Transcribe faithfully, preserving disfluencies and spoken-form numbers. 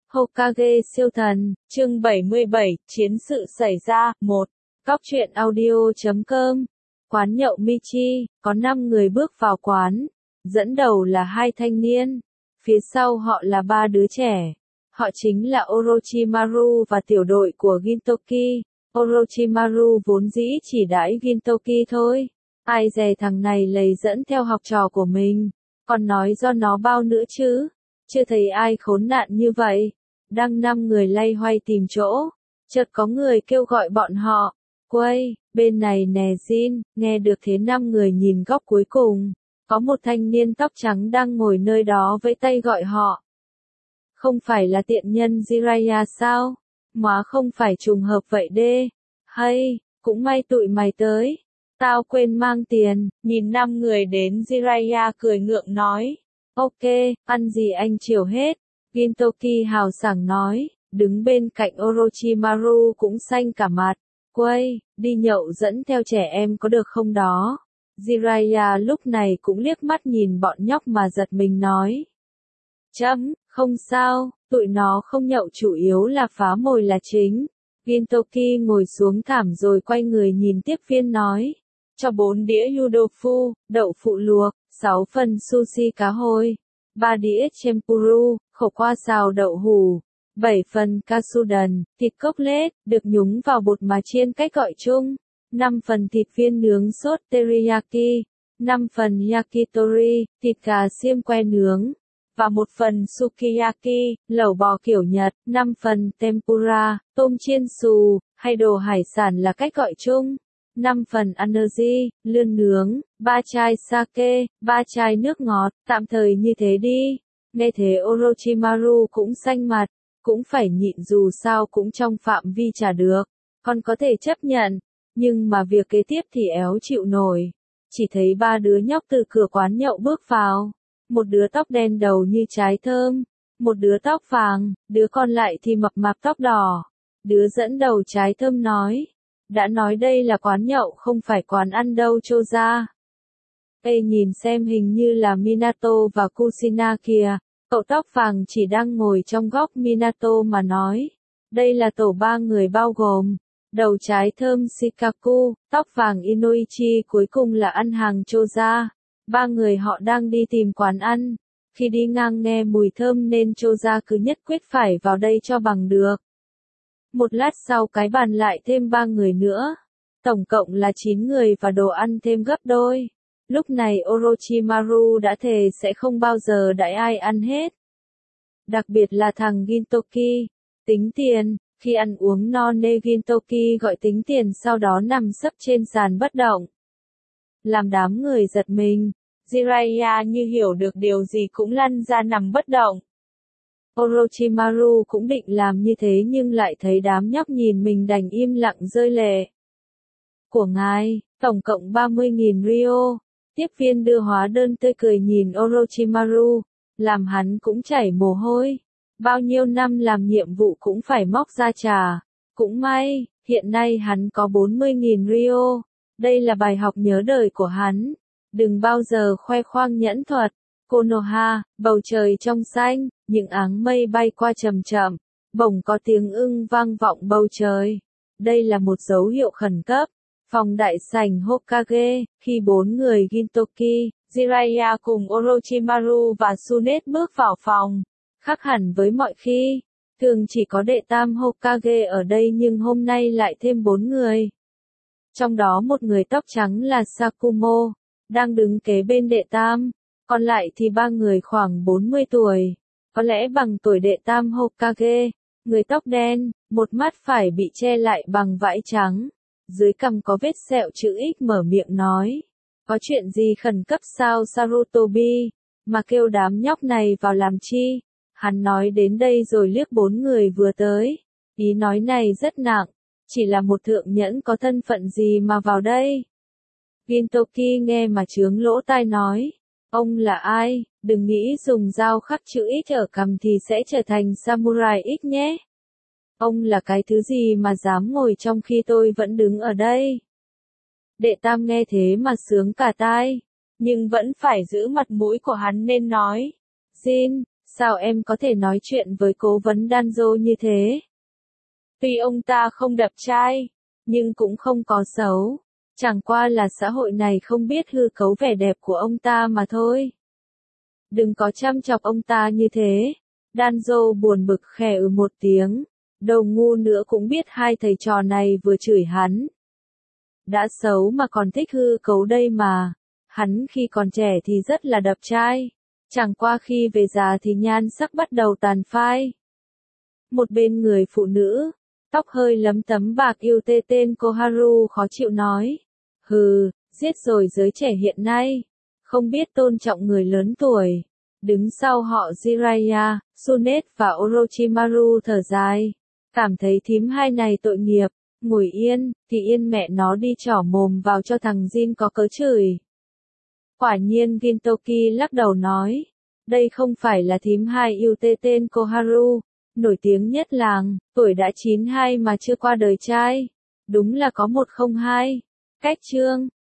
Hokage siêu thần, chương bảy mươi bảy, chiến sự xảy ra, một. Cóc truyện audio chấm com. Quán nhậu Michi, có năm người bước vào quán. Dẫn đầu là hai thanh niên. Phía sau họ là ba đứa trẻ. Họ chính là Orochimaru và tiểu đội của Gintoki. Orochimaru vốn dĩ chỉ đãi Gintoki thôi. Ai dè thằng này lầy dẫn theo học trò của mình. Còn nói do nó bao nữa chứ. Chưa thấy ai khốn nạn như vậy. Đang năm người lay hoay tìm chỗ. Chợt có người kêu gọi bọn họ. Quay, bên này nè Jin, nghe được thế năm người nhìn góc cuối cùng. Có một thanh niên tóc trắng đang ngồi nơi đó vẫy tay gọi họ. Không phải là tiện nhân Jiraiya sao? Mà không phải trùng hợp vậy đê. Hay, cũng may tụi mày tới. Tao quên mang tiền, nhìn năm người đến Jiraiya cười ngượng nói. Ok, ăn gì anh chiều hết. Gintoki hào sảng nói, đứng bên cạnh Orochimaru cũng xanh cả mặt. Quay, đi nhậu dẫn theo trẻ em có được không đó? Jiraiya lúc này cũng liếc mắt nhìn bọn nhóc mà giật mình nói. Chấm, không sao, tụi nó không nhậu chủ yếu là phá mồi là chính. Gintoki ngồi xuống thảm rồi quay người nhìn tiếp viên nói. Cho bốn đĩa yudofu, đậu phụ luộc, sáu phần sushi cá hồi, ba đĩa tempuru, khổ qua xào đậu hủ, bảy phần katsudon, thịt cốc lết, được nhúng vào bột mà chiên cách gọi chung, năm phần thịt viên nướng sốt teriyaki, năm phần yakitori, thịt gà xiêm que nướng, và một phần sukiyaki, lẩu bò kiểu Nhật, năm phần tempura, tôm chiên xù, hay đồ hải sản là cách gọi chung. năm phần energy, lươn nướng, ba chai sake, ba chai nước ngọt, tạm thời như thế đi. Nghe thế Orochimaru cũng xanh mặt, cũng phải nhịn dù sao cũng trong phạm vi trả được, còn có thể chấp nhận, nhưng mà việc kế tiếp thì éo chịu nổi. Chỉ thấy ba đứa nhóc từ cửa quán nhậu bước vào, một đứa tóc đen đầu như trái thơm, một đứa tóc vàng, đứa còn lại thì mập mạp tóc đỏ. Đứa dẫn đầu trái thơm nói. Đã nói đây là quán nhậu không phải quán ăn đâu Chô ra. Ê nhìn xem hình như là Minato và Kushina kìa. Cậu tóc vàng chỉ đang ngồi trong góc Minato mà nói. Đây là tổ ba người bao gồm. Đầu trái thơm Shikaku, tóc vàng Inoichi cuối cùng là ăn hàng Chô ra. Ba người họ đang đi tìm quán ăn. Khi đi ngang nghe mùi thơm nên Chô ra cứ nhất quyết phải vào đây cho bằng được. Một lát sau cái bàn lại thêm ba người nữa. Tổng cộng là chín người và đồ ăn thêm gấp đôi. Lúc này Orochimaru đã thề sẽ không bao giờ đãi ai ăn hết. Đặc biệt là thằng Gintoki. Tính tiền, khi ăn uống no nê Gintoki gọi tính tiền sau đó nằm sấp trên sàn bất động. Làm đám người giật mình. Jiraiya như hiểu được điều gì cũng lăn ra nằm bất động. Orochimaru cũng định làm như thế nhưng lại thấy đám nhóc nhìn mình đành im lặng rơi lệ. Của ngài, tổng cộng ba mươi nghìn ryo. Tiếp viên đưa hóa đơn tươi cười nhìn Orochimaru, làm hắn cũng chảy mồ hôi. Bao nhiêu năm làm nhiệm vụ cũng phải móc ra trả. Cũng may, hiện nay hắn có bốn mươi nghìn ryo. Đây là bài học nhớ đời của hắn. Đừng bao giờ khoe khoang nhẫn thuật. Konoha, bầu trời trong xanh, những áng mây bay qua chậm chậm, bỗng có tiếng ưng vang vọng bầu trời. Đây là một dấu hiệu khẩn cấp. Phòng đại sảnh Hokage, khi bốn người Gintoki, Jiraiya cùng Orochimaru và Tsunade bước vào phòng. Khác hẳn với mọi khi, thường chỉ có đệ tam Hokage ở đây nhưng hôm nay lại thêm bốn người. Trong đó một người tóc trắng là Sakumo, đang đứng kế bên đệ tam. Còn lại thì ba người khoảng bốn mươi tuổi, có lẽ bằng tuổi đệ tam Hokage, người tóc đen, một mắt phải bị che lại bằng vải trắng, dưới cằm có vết sẹo chữ X mở miệng nói, có chuyện gì khẩn cấp sao Sarutobi, mà kêu đám nhóc này vào làm chi, hắn nói đến đây rồi liếc bốn người vừa tới, ý nói này rất nặng, chỉ là một thượng nhẫn có thân phận gì mà vào đây. Gintoki nghe mà chướng lỗ tai nói. Ông là ai? Đừng nghĩ dùng dao khắc chữ X ở cằm thì sẽ trở thành Samurai X nhé. Ông là cái thứ gì mà dám ngồi trong khi tôi vẫn đứng ở đây? Đệ tam nghe thế mà sướng cả tai, nhưng vẫn phải giữ mặt mũi của hắn nên nói. Jin, Sao em có thể nói chuyện với cố vấn Danzo như thế? Tuy ông ta không đẹp trai, nhưng cũng không có xấu. Chẳng qua là xã hội này không biết hư cấu vẻ đẹp của ông ta mà thôi. Đừng có chăm chọc ông ta như thế. Danzo buồn bực khè ừ một tiếng. Đầu ngu nữa cũng biết hai thầy trò này vừa chửi hắn. Đã xấu mà còn thích hư cấu đây mà. Hắn khi còn trẻ thì rất là đẹp trai. Chẳng qua khi về già thì nhan sắc bắt đầu tàn phai. Một bên người phụ nữ, tóc hơi lấm tấm bạc yêu tê tên Koharu khó chịu nói. Hừ, giết rồi giới trẻ hiện nay. Không biết tôn trọng người lớn tuổi. Đứng sau họ Jiraiya, Sunet và Orochimaru thở dài. Cảm thấy thím hai này tội nghiệp. Ngồi yên, thì yên mẹ nó đi trỏ mồm vào cho thằng Jin có cớ chửi. Quả nhiên Gintoki lắc đầu nói. Đây không phải là thím hai yêu tê tên Koharu. Nổi tiếng nhất làng, tuổi đã chín hai mà chưa qua đời trai. Đúng là có một không hai. Cách chương.